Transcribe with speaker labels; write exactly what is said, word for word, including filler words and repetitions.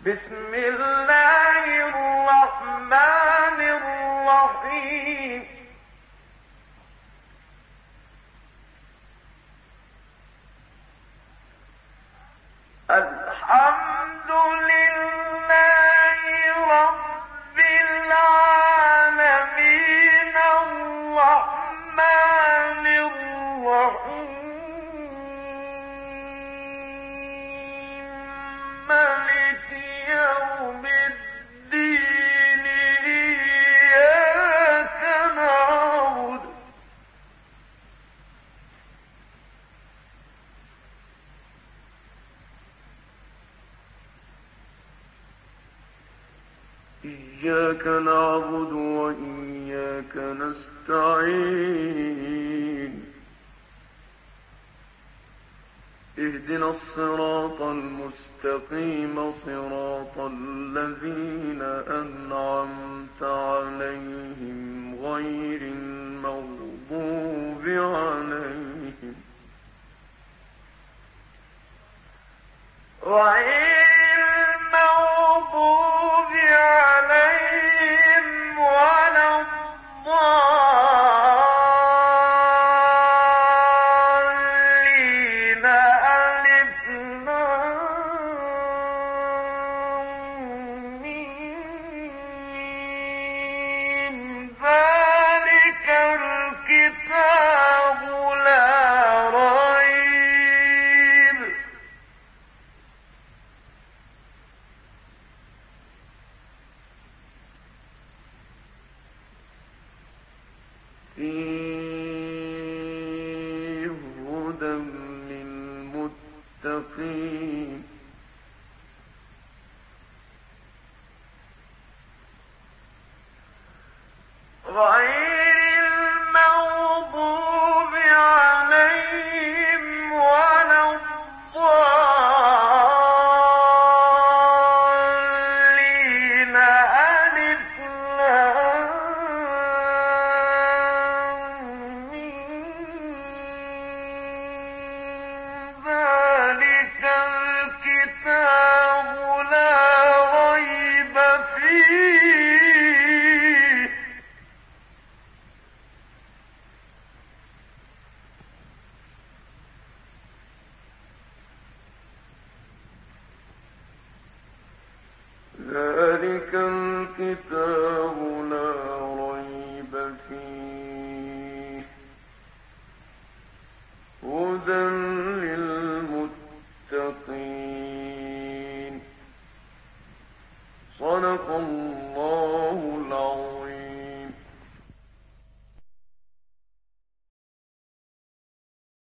Speaker 1: بسم الله الرحمن الرحيم الحمد لله رب العالمين الرحمن الرحيم مالك يوم الدين إياك نعبد إياك نعبد وإياك نستعين اهدنا الصراط المستقيم صراط الذين أنعمت عليهم غير المغضوب عليهم غير المغضوب عليهم ولا الضالين ألف لام ميم ذلك الكتاب لا ريب فيه هدى للمتقين غير المغضوب عليهم ولا الضالين ألف لام ميم ذلك الكتاب لا ريب فيه ذلك الكتاب لا ريب فيه هدى للمتقين صدق الله